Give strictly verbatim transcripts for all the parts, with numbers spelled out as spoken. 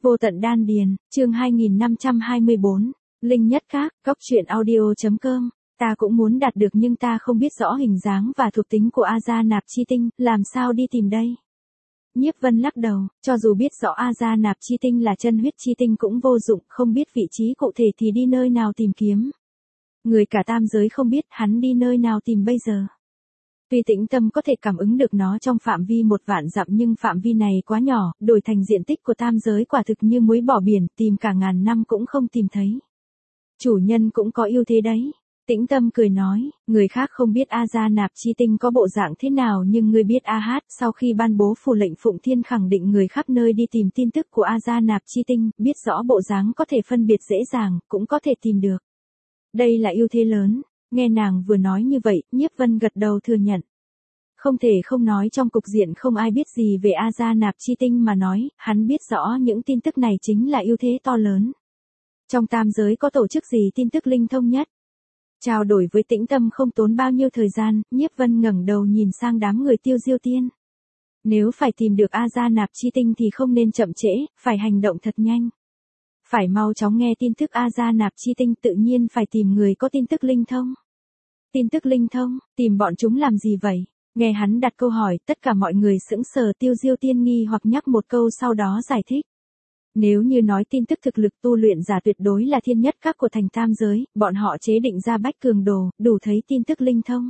Vô tận đan điền, chương hai nghìn năm trăm hai mươi bốn, Linh nhất các, góc truyện audio.com, ta cũng muốn đạt được nhưng ta không biết rõ hình dáng và thuộc tính của A Nạp Chi Tinh, làm sao đi tìm đây? Nhiếp Vân lắc đầu, cho dù biết rõ A Nạp Chi Tinh là chân huyết chi tinh cũng vô dụng, không biết vị trí cụ thể thì đi nơi nào tìm kiếm. Người cả tam giới không biết hắn đi nơi nào tìm bây giờ. Tuy tĩnh tâm có thể cảm ứng được nó trong phạm vi một vạn dặm nhưng phạm vi này quá nhỏ, đổi thành diện tích của tam giới quả thực như muối bỏ biển, tìm cả ngàn năm cũng không tìm thấy. Chủ nhân cũng có ưu thế đấy. Tĩnh tâm cười nói, người khác không biết A Nạp Chi Tinh có bộ dạng thế nào nhưng ngươi biết A Hát, sau khi ban bố phù lệnh Phụng Thiên khẳng định người khắp nơi đi tìm tin tức của A Nạp Chi Tinh, biết rõ bộ dáng có thể phân biệt dễ dàng, cũng có thể tìm được. Đây là ưu thế lớn. Nghe nàng vừa nói như vậy, Nhiếp Vân gật đầu thừa nhận. Không thể không nói trong cục diện không ai biết gì về A Nạp Chi Tinh mà nói, hắn biết rõ những tin tức này chính là ưu thế to lớn. Trong tam giới có tổ chức gì tin tức linh thông nhất? Trao đổi với tĩnh tâm không tốn bao nhiêu thời gian, Nhiếp Vân ngẩng đầu nhìn sang đám người Tiêu Diêu Tiên. Nếu phải tìm được A Nạp Chi Tinh thì không nên chậm trễ, phải hành động thật nhanh. Phải mau chóng nghe tin tức A Nạp Chi Tinh, tự nhiên phải tìm người có tin tức linh thông. Tin tức linh thông, tìm bọn chúng làm gì vậy? Nghe hắn đặt câu hỏi, tất cả mọi người sững sờ. Tiêu Diêu Tiên nghi hoặc nhắc một câu sau đó giải thích. Nếu như nói tin tức thực lực tu luyện giả tuyệt đối là thiên nhất các của thành tam giới, bọn họ chế định ra bách cường đồ, đủ thấy tin tức linh thông.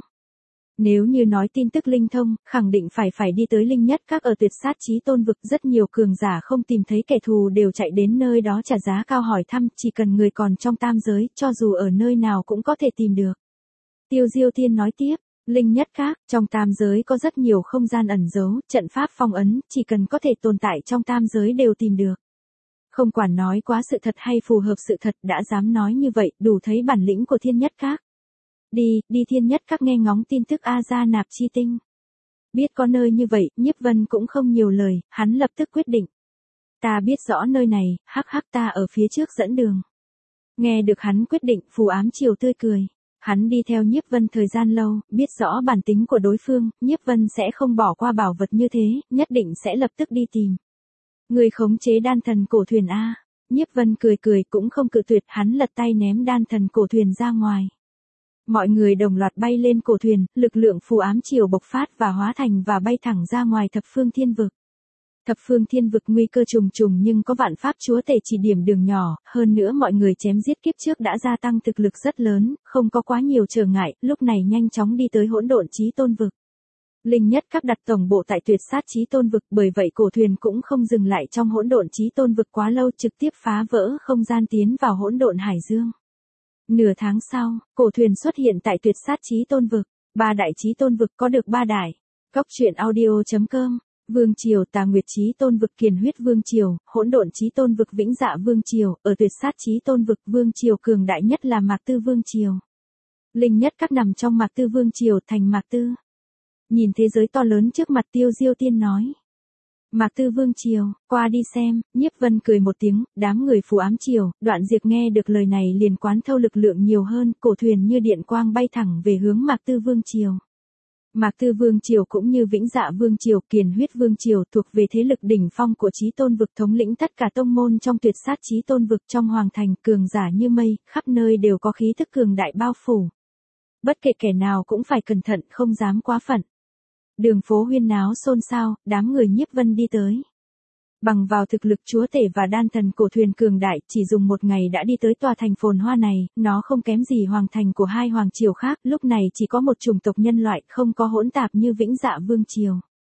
Nếu như nói tin tức linh thông, khẳng định phải phải đi tới linh nhất các ở tuyệt sát chí tôn vực, rất nhiều cường giả không tìm thấy kẻ thù đều chạy đến nơi đó trả giá cao hỏi thăm, chỉ cần người còn trong tam giới, cho dù ở nơi nào cũng có thể tìm được. Tiêu Diêu Tiên nói tiếp, linh nhất các, trong tam giới có rất nhiều không gian ẩn giấu, trận pháp phong ấn, chỉ cần có thể tồn tại trong tam giới đều tìm được. Không quản nói quá sự thật hay phù hợp sự thật, đã dám nói như vậy, đủ thấy bản lĩnh của thiên nhất các. Đi, đi thiên nhất các nghe ngóng tin tức A Nạp Chi Tinh. Biết có nơi như vậy, Nhiếp Vân cũng không nhiều lời, hắn lập tức quyết định. Ta biết rõ nơi này, hắc hắc ta ở phía trước dẫn đường. Nghe được hắn quyết định, Phù Ám Triều tươi cười. Hắn đi theo Nhiếp Vân thời gian lâu, biết rõ bản tính của đối phương, Nhiếp Vân sẽ không bỏ qua bảo vật như thế, nhất định sẽ lập tức đi tìm. Người khống chế đan thần cổ thuyền A. Nhiếp Vân cười cười cũng không cự tuyệt, hắn lật tay ném đan thần cổ thuyền ra ngoài. Mọi người đồng loạt bay lên cổ thuyền, lực lượng Phù Ám Triều bộc phát và hóa thành và bay thẳng ra ngoài thập phương thiên vực. Thập phương thiên vực nguy cơ trùng trùng nhưng có vạn pháp chúa tể chỉ điểm đường nhỏ, hơn nữa mọi người chém giết kiếp trước đã gia tăng thực lực rất lớn, không có quá nhiều trở ngại, lúc này nhanh chóng đi tới hỗn độn chí tôn vực. Linh nhất các đặt tổng bộ tại tuyệt sát chí tôn vực, bởi vậy cổ thuyền cũng không dừng lại trong hỗn độn chí tôn vực quá lâu, trực tiếp phá vỡ không gian tiến vào hỗn độn hải dương. Nửa tháng sau, cổ thuyền xuất hiện tại tuyệt sát chí tôn vực, ba đại chí tôn vực có được ba đại. Góc truyện audio.com, Vương Triều Tà Nguyệt chí tôn vực, Kiền Huyết Vương Triều, hỗn độn chí tôn vực, Vĩnh Dạ Vương Triều, ở tuyệt sát chí tôn vực, Vương Triều cường đại nhất là Mạc Tư Vương Triều. Linh nhất các nằm trong Mạc Tư Vương Triều, thành Mạc Tư. Nhìn thế giới to lớn trước mặt, Tiêu Diêu Tiên nói. Mạc Tư Vương Triều, qua đi xem. Nhiếp Vân cười một tiếng, đám người Phù Ám Triều, Đoạn Diệp nghe được lời này liền quán thâu lực lượng nhiều hơn, cổ thuyền như điện quang bay thẳng về hướng Mạc Tư Vương Triều. Mạc Tư Vương Triều cũng như Vĩnh Dạ Vương Triều, Kiền Huyết Vương Triều thuộc về thế lực đỉnh phong của chí tôn vực, thống lĩnh tất cả tông môn trong tuyệt sát chí tôn vực, trong hoàng thành cường giả như mây, khắp nơi đều có khí thức cường đại bao phủ. Bất kể kẻ nào cũng phải cẩn thận, không dám quá phận. Đường phố huyên náo xôn xao, đám người Nhiếp Vân đi tới. Bằng vào thực lực chúa tể và đan thần cổ thuyền cường đại, chỉ dùng một ngày đã đi tới tòa thành phồn hoa này, nó không kém gì hoàng thành của hai hoàng triều khác, lúc này chỉ có một chủng tộc nhân loại, không có hỗn tạp như Vĩnh Dạ Vương Triều.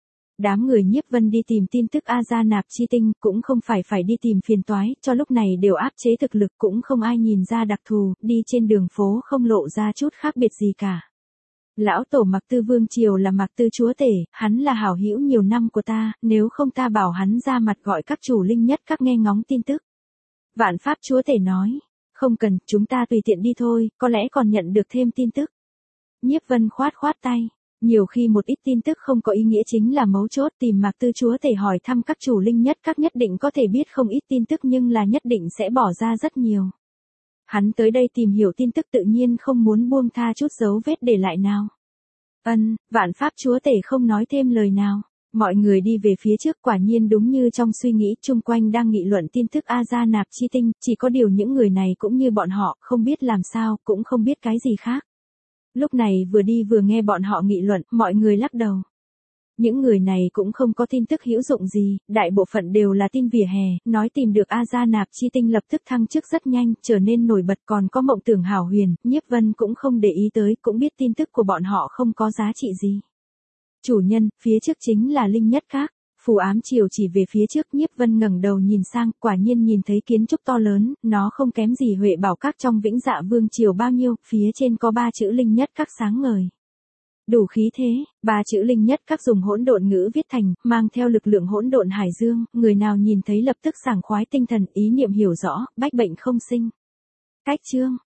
Đám người Nhiếp Vân đi tìm tin tức A Nạp Chi Tinh, cũng không phải phải đi tìm phiền toái, cho lúc này đều áp chế thực lực, cũng không ai nhìn ra đặc thù, đi trên đường phố không lộ ra chút khác biệt gì cả. Lão tổ Mạc Tư Vương Triều là Mạc Tư chúa tể, hắn là hảo hữu nhiều năm của ta, nếu không ta bảo hắn ra mặt gọi các chủ linh nhất các nghe ngóng tin tức. Vạn pháp chúa tể nói, không cần, chúng ta tùy tiện đi thôi, có lẽ còn nhận được thêm tin tức. Nhiếp Vân khoát khoát tay, nhiều khi một ít tin tức không có ý nghĩa chính là mấu chốt, tìm Mạc Tư chúa tể hỏi thăm các chủ linh nhất các nhất định có thể biết không ít tin tức nhưng là nhất định sẽ bỏ ra rất nhiều. Hắn tới đây tìm hiểu tin tức tự nhiên không muốn buông tha chút dấu vết để lại nào. Ân, vạn pháp chúa tể không nói thêm lời nào. Mọi người đi về phía trước, quả nhiên đúng như trong suy nghĩ, chung quanh đang nghị luận tin tức Aja nạp chi tinh, chỉ có điều những người này cũng như bọn họ, không biết làm sao, cũng không biết cái gì khác. Lúc này vừa đi vừa nghe bọn họ nghị luận, mọi người lắc đầu. Những người này cũng không có tin tức hữu dụng gì, đại bộ phận đều là tin vỉa hè, nói tìm được Aja nạp chi tinh lập tức thăng chức rất nhanh, trở nên nổi bật, còn có mộng tưởng hảo huyền, Nhiếp Vân cũng không để ý tới, cũng biết tin tức của bọn họ không có giá trị gì. Chủ nhân, phía trước chính là Linh Nhất Các. Phù ám chiều chỉ về phía trước, Nhiếp Vân ngẩng đầu nhìn sang, quả nhiên nhìn thấy kiến trúc to lớn, nó không kém gì Huệ Bảo Các trong Vĩnh Dạ Vương triều bao nhiêu, phía trên có ba chữ Linh Nhất Các sáng ngời. Đủ khí thế, ba chữ Linh Nhất Các dùng hỗn độn ngữ viết thành, mang theo lực lượng hỗn độn hải dương, người nào nhìn thấy lập tức sảng khoái tinh thần, ý niệm hiểu rõ, bách bệnh không sinh. Cách chương